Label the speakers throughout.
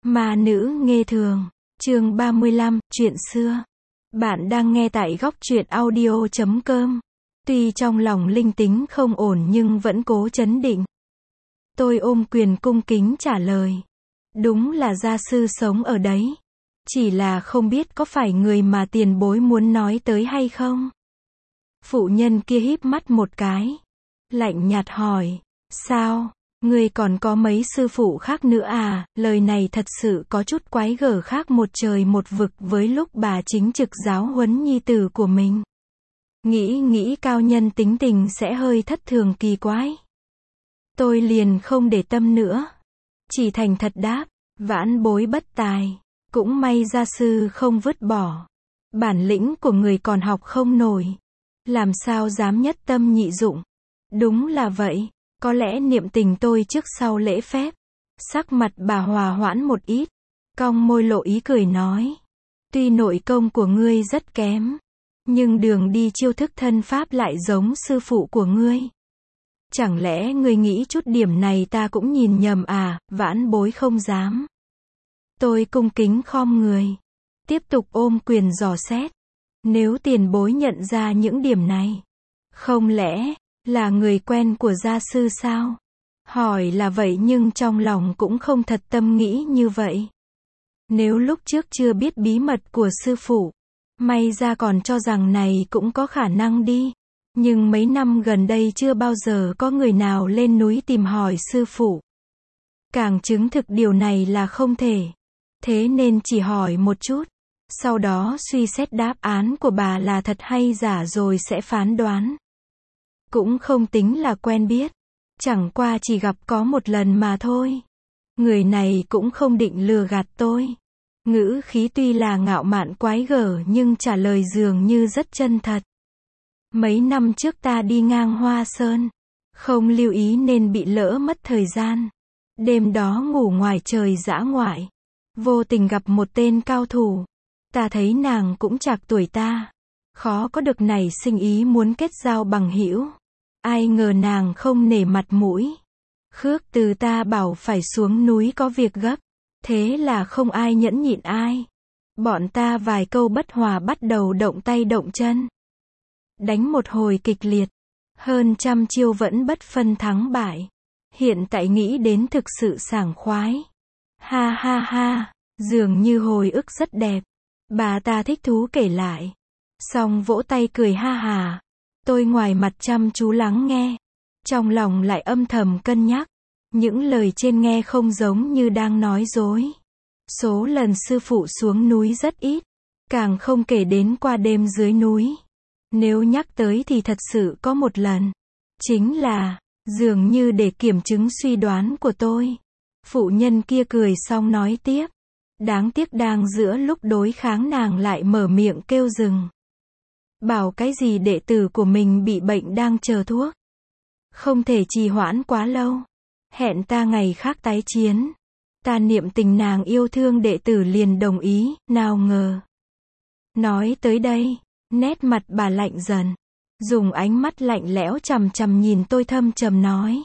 Speaker 1: Ma nữ nghê thường, chương 35, chuyện xưa. Bạn đang nghe tại góc truyện audio.com. Tuy trong lòng linh tính không ổn nhưng vẫn cố trấn định. Tôi ôm quyền cung kính trả lời. Đúng là gia sư sống ở đấy. Chỉ là không biết có phải người mà tiền bối muốn nói tới hay không? Phụ nhân kia híp mắt một cái. Lạnh nhạt hỏi. Sao? Ngươi còn có mấy sư phụ khác nữa à? Lời này thật sự có chút quái gở, khác một trời một vực với lúc bà chính trực giáo huấn nhi tử của mình. Nghĩ cao nhân tính tình sẽ hơi thất thường kỳ quái. Tôi liền không để tâm nữa. Chỉ thành thật đáp, vãn bối bất tài. Cũng may gia sư không vứt bỏ. Bản lĩnh của người còn học không nổi. Làm sao dám nhất tâm nhị dụng. Đúng là vậy. Có lẽ niệm tình tôi trước sau lễ phép. Sắc mặt bà hòa hoãn một ít. Cong môi lộ ý cười nói. Tuy nội công của ngươi rất kém. Nhưng đường đi chiêu thức thân pháp lại giống sư phụ của ngươi. Chẳng lẽ ngươi nghĩ chút điểm này ta cũng nhìn nhầm à? Vãn bối không dám. Tôi cung kính khom người. Tiếp tục ôm quyền dò xét. Nếu tiền bối nhận ra những điểm này. Không lẽ là người quen của gia sư sao? Hỏi là vậy nhưng trong lòng cũng không thật tâm nghĩ như vậy. Nếu lúc trước chưa biết bí mật của sư phụ, may ra còn cho rằng này cũng có khả năng đi. Nhưng mấy năm gần đây chưa bao giờ có người nào lên núi tìm hỏi sư phụ. Càng chứng thực điều này là không thể. Thế nên chỉ hỏi một chút. Sau đó suy xét đáp án của bà là thật hay giả rồi sẽ phán đoán. Cũng không tính là quen biết. Chẳng qua chỉ gặp có một lần mà thôi. Người này cũng không định lừa gạt tôi. Ngữ khí tuy là ngạo mạn quái gở nhưng trả lời dường như rất chân thật. Mấy năm trước ta đi ngang Hoa Sơn. Không lưu ý nên bị lỡ mất thời gian. Đêm đó ngủ ngoài trời dã ngoại. Vô tình gặp một tên cao thủ. Ta thấy nàng cũng trạc tuổi ta. Khó có được nảy sinh ý muốn kết giao bằng hữu. Ai ngờ nàng không nể mặt mũi. Khước từ ta bảo phải xuống núi có việc gấp. Thế là không ai nhẫn nhịn ai. Bọn ta vài câu bất hòa bắt đầu động tay động chân. Đánh một hồi kịch liệt. Hơn trăm chiêu vẫn bất phân thắng bại. Hiện tại nghĩ đến thực sự sảng khoái. Ha ha ha, dường như hồi ức rất đẹp. Bà ta thích thú kể lại. Xong vỗ tay cười ha hà. Tôi ngoài mặt chăm chú lắng nghe. Trong lòng lại âm thầm cân nhắc. Những lời trên nghe không giống như đang nói dối. Số lần sư phụ xuống núi rất ít. Càng không kể đến qua đêm dưới núi. Nếu nhắc tới thì thật sự có một lần. Chính là, dường như để kiểm chứng suy đoán của tôi. Phụ nhân kia cười xong nói tiếp. Đáng tiếc đang giữa lúc đối kháng nàng lại mở miệng kêu dừng. Bảo cái gì đệ tử của mình bị bệnh đang chờ thuốc. Không thể trì hoãn quá lâu. Hẹn ta ngày khác tái chiến. Ta niệm tình nàng yêu thương đệ tử liền đồng ý, nào ngờ. Nói tới đây, nét mặt bà lạnh dần. Dùng ánh mắt lạnh lẽo chằm chằm nhìn tôi thâm trầm nói.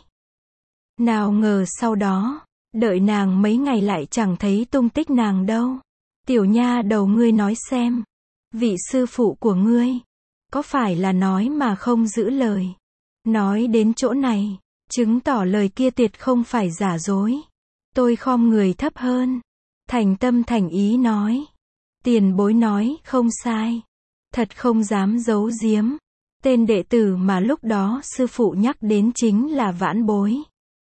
Speaker 1: Nào ngờ sau đó, đợi nàng mấy ngày lại chẳng thấy tung tích nàng đâu. Tiểu nha đầu ngươi nói xem. Vị sư phụ của ngươi, có phải là nói mà không giữ lời? Nói đến chỗ này, chứng tỏ lời kia tuyệt không phải giả dối. Tôi khom người thấp hơn. Thành tâm thành ý nói. Tiền bối nói không sai. Thật không dám giấu giếm. Tên đệ tử mà lúc đó sư phụ nhắc đến chính là vãn bối.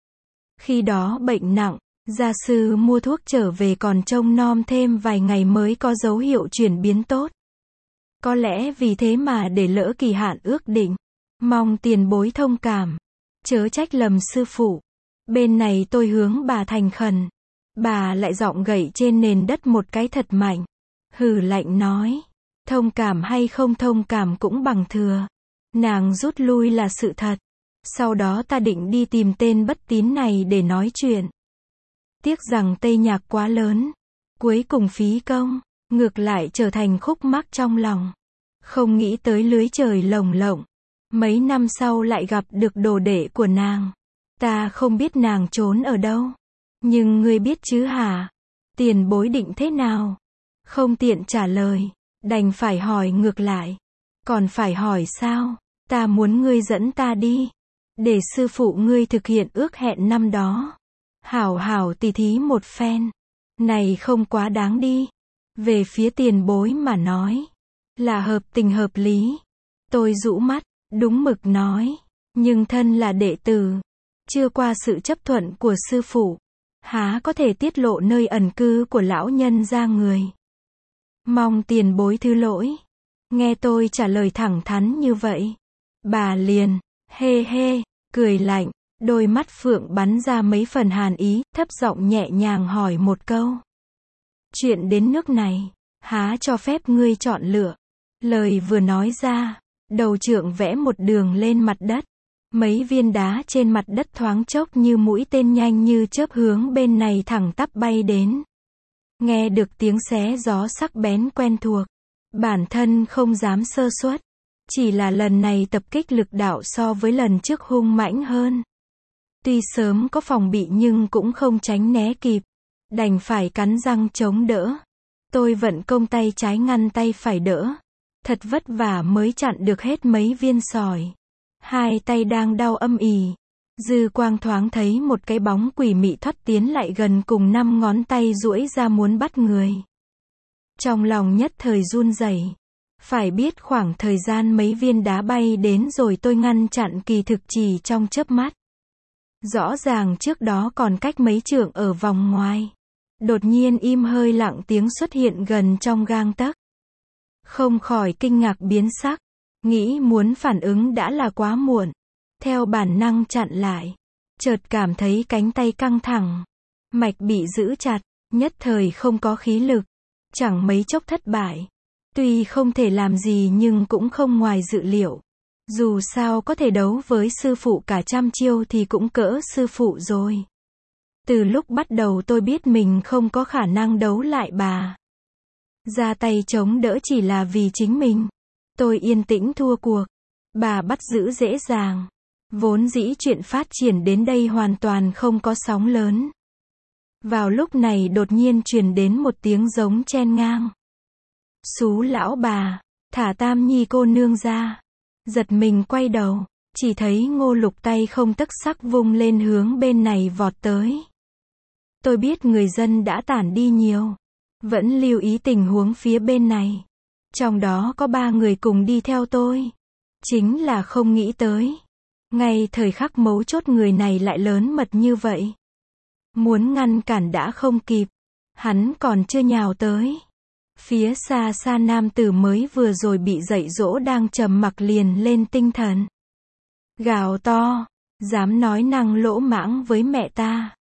Speaker 1: Khi đó bệnh nặng, gia sư mua thuốc trở về còn trông nom thêm vài ngày mới có dấu hiệu chuyển biến tốt. Có lẽ vì thế mà để lỡ kỳ hạn ước định. Mong tiền bối thông cảm. Chớ trách lầm sư phụ. Bên này tôi hướng bà thành khẩn. Bà lại giọng gậy trên nền đất một cái thật mạnh. Hừ lạnh nói. Thông cảm hay không thông cảm cũng bằng thừa. Nàng rút lui là sự thật. Sau đó ta định đi tìm tên bất tín này để nói chuyện. Tiếc rằng Tây Nhạc quá lớn. Cuối cùng phí công. Ngược lại trở thành khúc mắc trong lòng. Không nghĩ tới lưới trời lồng lộng. Mấy năm sau lại gặp được đồ đệ của nàng. Ta không biết nàng trốn ở đâu. Nhưng ngươi biết chứ hả? Tiền bối định thế nào? Không tiện trả lời, đành phải hỏi ngược lại. Còn phải hỏi sao? Ta muốn ngươi dẫn ta đi, để sư phụ ngươi thực hiện ước hẹn năm đó. Hảo hảo tỉ thí một phen. Này không quá đáng đi. Về phía tiền bối mà nói, là hợp tình hợp lý. Tôi rũ mắt, đúng mực nói. Nhưng thân là đệ tử, chưa qua sự chấp thuận của sư phụ, há có thể tiết lộ nơi ẩn cư của lão nhân ra người. Mong tiền bối thứ lỗi. Nghe tôi trả lời thẳng thắn như vậy, bà liền, hê hê, cười lạnh, đôi mắt phượng bắn ra mấy phần hàn ý, thấp giọng nhẹ nhàng hỏi một câu. Chuyện đến nước này, há cho phép ngươi chọn lựa. Lời vừa nói ra, đầu trượng vẽ một đường lên mặt đất. Mấy viên đá trên mặt đất thoáng chốc như mũi tên nhanh như chớp hướng bên này thẳng tắp bay đến. Nghe được tiếng xé gió sắc bén quen thuộc, bản thân không dám sơ suất. Chỉ là lần này tập kích lực đạo so với lần trước hung mãnh hơn. Tuy sớm có phòng bị nhưng cũng không tránh né kịp, đành phải cắn răng chống đỡ. Tôi vận công tay trái ngăn tay phải đỡ. Thật vất vả mới chặn được hết mấy viên sỏi. Hai tay đang đau âm ỉ. Dư quang thoáng thấy một cái bóng quỷ mị thoát tiến lại gần cùng 5 ngón tay duỗi ra muốn bắt người. Trong lòng nhất thời run rẩy. Phải biết khoảng thời gian mấy viên đá bay đến rồi tôi ngăn chặn kỳ thực chỉ trong chớp mắt. Rõ ràng trước đó còn cách mấy trượng ở vòng ngoài. Đột nhiên im hơi lặng tiếng xuất hiện gần trong gang tấc. Không khỏi kinh ngạc biến sắc. Nghĩ muốn phản ứng đã là quá muộn. Theo bản năng chặn lại. Chợt cảm thấy cánh tay căng thẳng. Mạch bị giữ chặt. Nhất thời không có khí lực. Chẳng mấy chốc thất bại. Tuy không thể làm gì nhưng cũng không ngoài dự liệu. Dù sao có thể đấu với sư phụ cả trăm chiêu thì cũng cỡ sư phụ rồi. Từ lúc bắt đầu tôi biết mình không có khả năng đấu lại bà. Ra tay chống đỡ chỉ là vì chính mình. Tôi yên tĩnh thua cuộc. Bà bắt giữ dễ dàng. Vốn dĩ chuyện phát triển đến đây hoàn toàn không có sóng lớn. Vào lúc này đột nhiên truyền đến một tiếng giống chen ngang. Xú lão bà, thả Tam Nhi cô nương ra. Giật mình quay đầu, chỉ thấy Ngô Lục tay không tấc sắc vung lên hướng bên này vọt tới. Tôi biết người dân đã tản đi nhiều. Vẫn lưu ý tình huống phía bên này. Trong đó có 3 người cùng đi theo tôi. Chính là không nghĩ tới. Ngay thời khắc mấu chốt người này lại lớn mật như vậy. Muốn ngăn cản đã không kịp. Hắn còn chưa nhào tới. Phía xa xa nam tử mới vừa rồi bị dạy dỗ đang trầm mặc liền lên tinh thần. Gào to. Dám nói năng lỗ mãng với mẹ ta.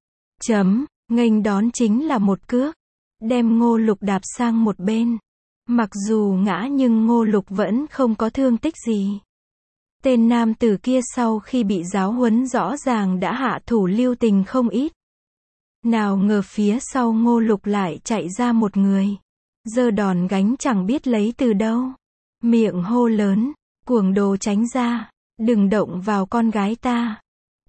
Speaker 1: Nghênh đón chính là một cước. Đem Ngô Lục đạp sang một bên. Mặc dù ngã nhưng Ngô Lục vẫn không có thương tích gì. Tên nam tử kia sau khi bị giáo huấn rõ ràng đã hạ thủ lưu tình không ít. Nào ngờ phía sau Ngô Lục lại chạy ra một người. Giơ đòn gánh chẳng biết lấy từ đâu. Miệng hô lớn. Cuồng đồ tránh ra. Đừng động vào con gái ta.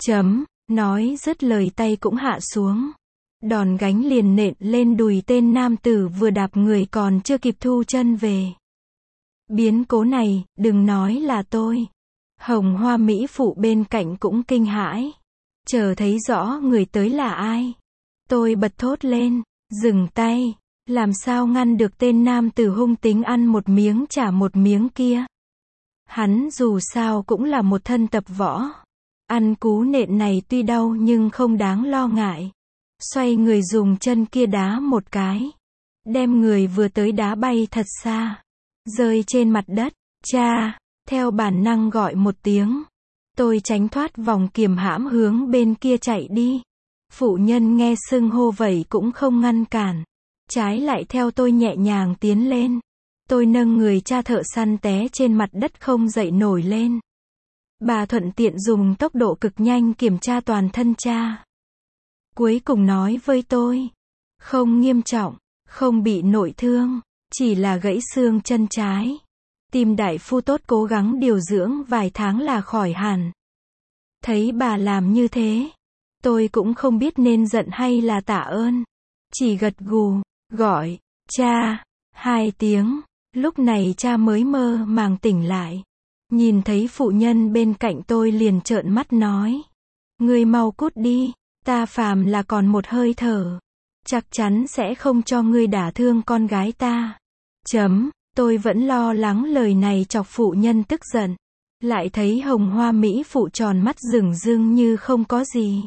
Speaker 1: Nói dứt lời tay cũng hạ xuống. Đòn gánh liền nện lên đùi tên nam tử vừa đạp người còn chưa kịp thu chân về. Biến cố này, đừng nói là tôi. Hồng Hoa Mỹ phụ bên cạnh cũng kinh hãi. Chờ thấy rõ người tới là ai. Tôi bật thốt lên, dừng tay. Làm sao ngăn được tên nam tử hung tính ăn một miếng trả một miếng kia. Hắn dù sao cũng là một thân tập võ. Ăn cú nện này tuy đau nhưng không đáng lo ngại. Xoay người dùng chân kia đá một cái. Đem người vừa tới đá bay thật xa. Rơi trên mặt đất. Cha, theo bản năng gọi một tiếng. Tôi tránh thoát vòng kiềm hãm hướng bên kia chạy đi. Phụ nhân nghe xưng hô vậy cũng không ngăn cản. Trái lại theo tôi nhẹ nhàng tiến lên. Tôi nâng người cha thợ săn té trên mặt đất không dậy nổi lên. Bà thuận tiện dùng tốc độ cực nhanh kiểm tra toàn thân cha. Cuối cùng nói với tôi. Không nghiêm trọng, không bị nội thương, chỉ là gãy xương chân trái. Tìm đại phu tốt cố gắng điều dưỡng vài tháng là khỏi hẳn. Thấy bà làm như thế, tôi cũng không biết nên giận hay là tạ ơn. chỉ gật gù, gọi, cha, 2 tiếng. Lúc này cha mới mơ màng tỉnh lại. Nhìn thấy phụ nhân bên cạnh tôi liền trợn mắt nói. Ngươi mau cút đi, ta phàm là còn một hơi thở. Chắc chắn sẽ không cho ngươi đả thương con gái ta. Tôi vẫn lo lắng lời này chọc phụ nhân tức giận. Lại thấy Hồng Hoa Mỹ phụ tròn mắt rừng rưng như không có gì.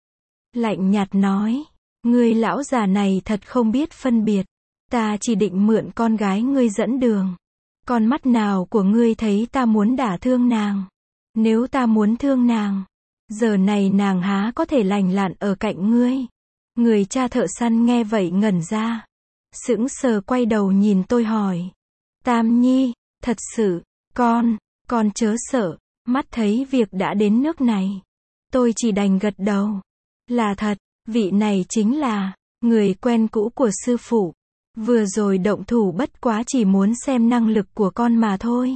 Speaker 1: Lạnh nhạt nói. Ngươi lão già này thật không biết phân biệt. Ta chỉ định mượn con gái ngươi dẫn đường. Con mắt nào của ngươi thấy ta muốn đả thương nàng? Nếu ta muốn thương nàng, giờ này nàng há có thể lành lặn ở cạnh ngươi. Người cha thợ săn nghe vậy ngẩn ra. Sững sờ quay đầu nhìn tôi hỏi. Tam Nhi, thật sự, con chớ sợ, mắt thấy việc đã đến nước này. Tôi chỉ đành gật đầu. Là thật, vị này chính là người quen cũ của sư phụ. Vừa rồi động thủ bất quá chỉ muốn xem năng lực của con mà thôi.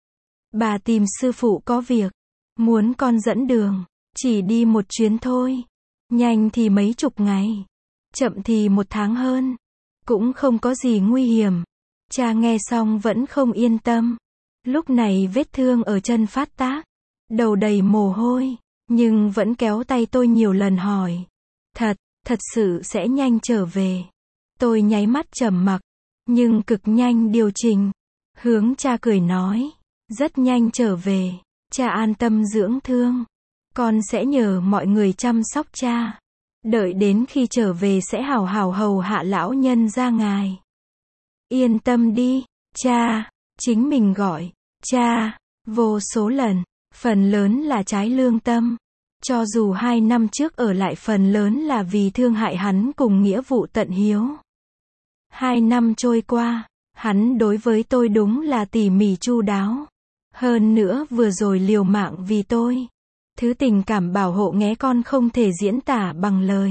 Speaker 1: Bà tìm sư phụ có việc, muốn con dẫn đường, chỉ đi một chuyến thôi. Nhanh thì mấy chục ngày, chậm thì 1 tháng hơn. Cũng không có gì nguy hiểm. Cha nghe xong vẫn không yên tâm. Lúc này vết thương ở chân phát tác, đầu đầy mồ hôi, nhưng vẫn kéo tay tôi nhiều lần hỏi. Thật sự sẽ nhanh trở về. Tôi nháy mắt trầm mặc, nhưng cực nhanh điều chỉnh. Hướng cha cười nói. Rất nhanh trở về. Cha an tâm dưỡng thương. Con sẽ nhờ mọi người chăm sóc cha. Đợi đến khi trở về sẽ hào hào hầu hạ lão nhân gia ngài. Yên tâm đi, cha. Chính mình gọi. Cha. Vô số lần. Phần lớn là trái lương tâm. Cho dù 2 năm trước ở lại phần lớn là vì thương hại hắn cùng nghĩa vụ tận hiếu. 2 năm trôi qua, hắn đối với tôi đúng là tỉ mỉ chu đáo. Hơn nữa vừa rồi liều mạng vì tôi. Thứ tình cảm bảo hộ nghé con không thể diễn tả bằng lời.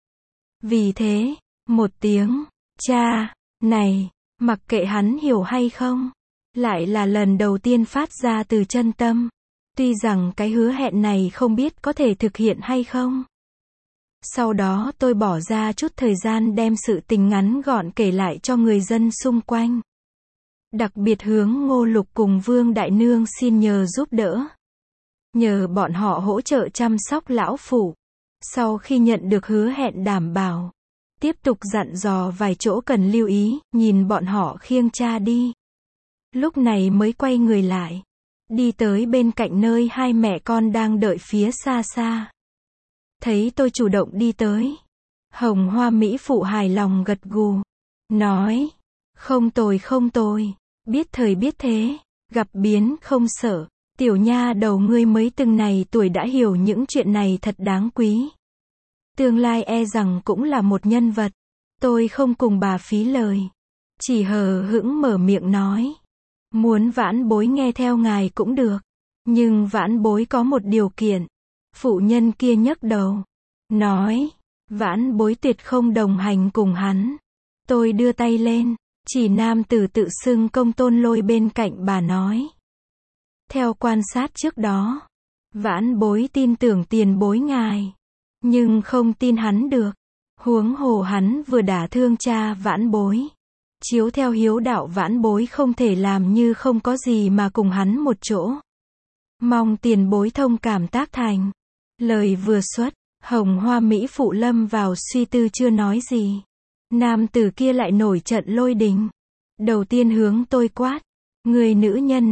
Speaker 1: Vì thế, 1 tiếng, cha, này, mặc kệ hắn hiểu hay không, lại là lần đầu tiên phát ra từ chân tâm. Tuy rằng cái hứa hẹn này không biết có thể thực hiện hay không. Sau đó tôi bỏ ra chút thời gian đem sự tình ngắn gọn kể lại cho người dân xung quanh. Đặc biệt hướng Ngô Lục cùng Vương Đại Nương xin nhờ giúp đỡ. Nhờ bọn họ hỗ trợ chăm sóc lão phụ. Sau khi nhận được hứa hẹn đảm bảo, tiếp tục dặn dò vài chỗ cần lưu ý, nhìn bọn họ khiêng cha đi. Lúc này mới quay người lại. Đi tới bên cạnh nơi 2 mẹ con đang đợi phía xa xa. Thấy tôi chủ động đi tới. Hồng Hoa Mỹ phụ hài lòng gật gù. Nói. Không tồi. Biết thời biết thế. Gặp biến không sợ. Tiểu nha đầu ngươi mới từng này tuổi đã hiểu những chuyện này thật đáng quý. Tương lai e rằng cũng là một nhân vật. Tôi không cùng bà phí lời. Chỉ hờ hững mở miệng nói. Muốn vãn bối nghe theo ngài cũng được. Nhưng vãn bối có một điều kiện. Phụ nhân kia nhấc đầu. Nói. Vãn bối tuyệt không đồng hành cùng hắn. Tôi đưa tay lên. Chỉ nam tử tự xưng Công Tôn Lôi bên cạnh bà nói. Theo quan sát trước đó. Vãn bối tin tưởng tiền bối ngài. Nhưng không tin hắn được. Huống hồ hắn vừa đả thương cha vãn bối. Chiếu theo hiếu đạo vãn bối không thể làm như không có gì mà cùng hắn một chỗ. Mong tiền bối thông cảm tác thành. Lời vừa xuất, Hồng Hoa Mỹ phụ lâm vào suy tư chưa nói gì. Nam tử kia lại nổi trận lôi đình. Đầu tiên hướng tôi quát. Người nữ nhân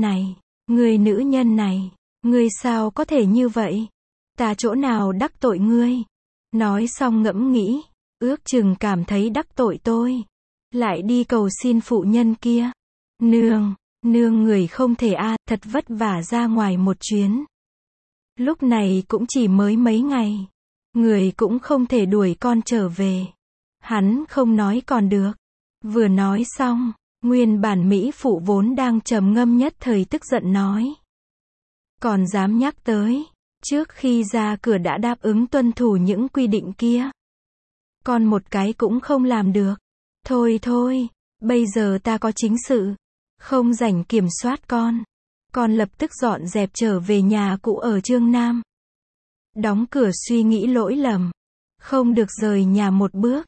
Speaker 1: này, ngươi sao có thể như vậy? Ta chỗ nào đắc tội ngươi? Nói xong ngẫm nghĩ, ước chừng cảm thấy đắc tội tôi. Lại đi cầu xin phụ nhân kia. Nương người không thể thật vất vả ra ngoài một chuyến. Lúc này cũng chỉ mới mấy ngày. Người cũng không thể đuổi con trở về. Hắn không nói còn được. Vừa nói xong, nguyên bản Mỹ phụ vốn đang trầm ngâm nhất thời tức giận nói. Còn dám nhắc tới, trước khi ra cửa đã đáp ứng tuân thủ những quy định kia. Con một cái cũng không làm được. Thôi, bây giờ ta có chính sự. Không rảnh kiểm soát con. Con lập tức dọn dẹp trở về nhà cũ ở Chương Nam. Đóng cửa suy nghĩ lỗi lầm. Không được rời nhà một bước.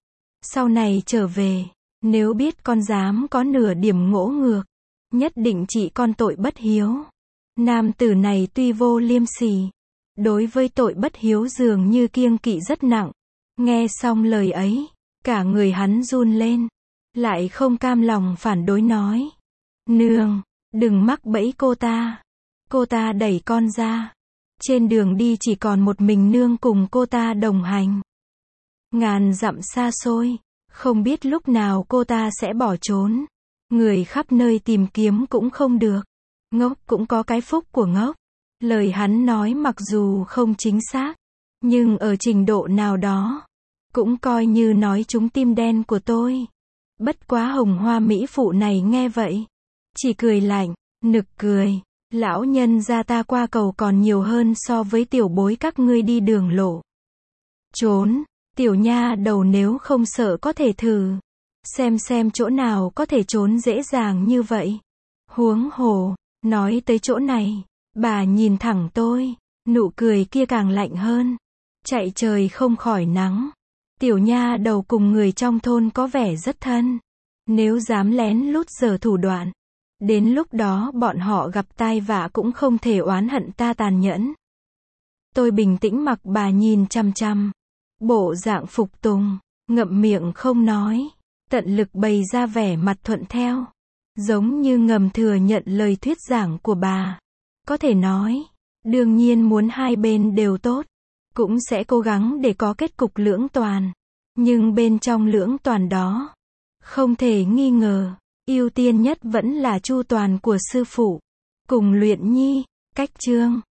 Speaker 1: Sau này trở về, nếu biết con dám có nửa điểm ngỗ ngược, nhất định trị con tội bất hiếu. Nam tử này tuy vô liêm sỉ, đối với tội bất hiếu dường như kiêng kỵ rất nặng. Nghe xong lời ấy, cả người hắn run lên, lại không cam lòng phản đối nói: Nương, đừng mắc bẫy cô ta. Cô ta đẩy con ra. Trên đường đi chỉ còn một mình nương cùng cô ta đồng hành. Ngàn dặm xa xôi, không biết lúc nào cô ta sẽ bỏ trốn. Người khắp nơi tìm kiếm cũng không được. Ngốc cũng có cái phúc của ngốc. Lời hắn nói mặc dù không chính xác, nhưng ở trình độ nào đó, cũng coi như nói trúng tim đen của tôi. Bất quá Hồng Hoa mỹ phụ này nghe vậy, chỉ cười lạnh, nực cười. Lão nhân gia ta qua cầu còn nhiều hơn so với tiểu bối các ngươi đi đường lộ. Trốn, tiểu nha đầu nếu không sợ có thể thử. Xem chỗ nào có thể trốn dễ dàng như vậy. Huống hồ, nói tới chỗ này, bà nhìn thẳng tôi, nụ cười kia càng lạnh hơn. Chạy trời không khỏi nắng. Tiểu nha đầu cùng người trong thôn có vẻ rất thân. Nếu dám lén lút giở thủ đoạn, đến lúc đó bọn họ gặp tai vạ cũng không thể oán hận ta tàn nhẫn. Tôi bình tĩnh mặc bà nhìn chằm chằm. Bộ dạng phục tùng, ngậm miệng không nói, tận lực bày ra vẻ mặt thuận theo. Giống như ngầm thừa nhận lời thuyết giảng của bà. Có thể nói, đương nhiên muốn hai bên đều tốt, cũng sẽ cố gắng để có kết cục lưỡng toàn. Nhưng bên trong lưỡng toàn đó, không thể nghi ngờ, ưu tiên nhất vẫn là chu toàn của sư phụ, cùng Luyện Nhi. Cách chương